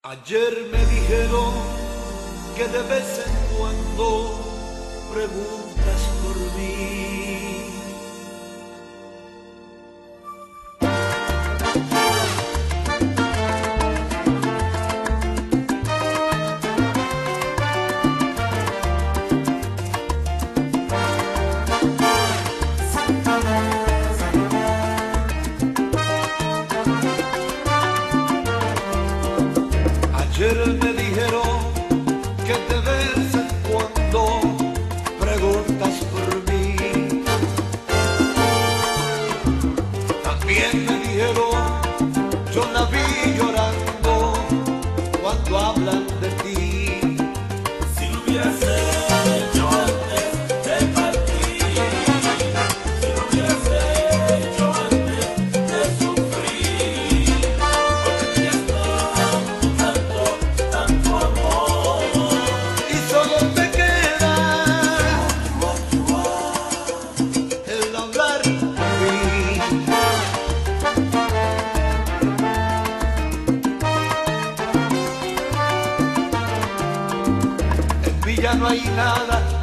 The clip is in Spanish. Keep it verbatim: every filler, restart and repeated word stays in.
Ayer me dijeron que de vez en cuando preguntas por mí. Ayer me dijeron que de vez en cuando preguntas por mí. También me dijeron, yo la vi llorando cuando hablan de ti. Si lo hubieras hecho antes de partir, si lo hubieras hecho antes de sufrir, porque tenías tanto, tanto, tanto amor. Y solo te queda el hablar de mí. En Villa no hay nada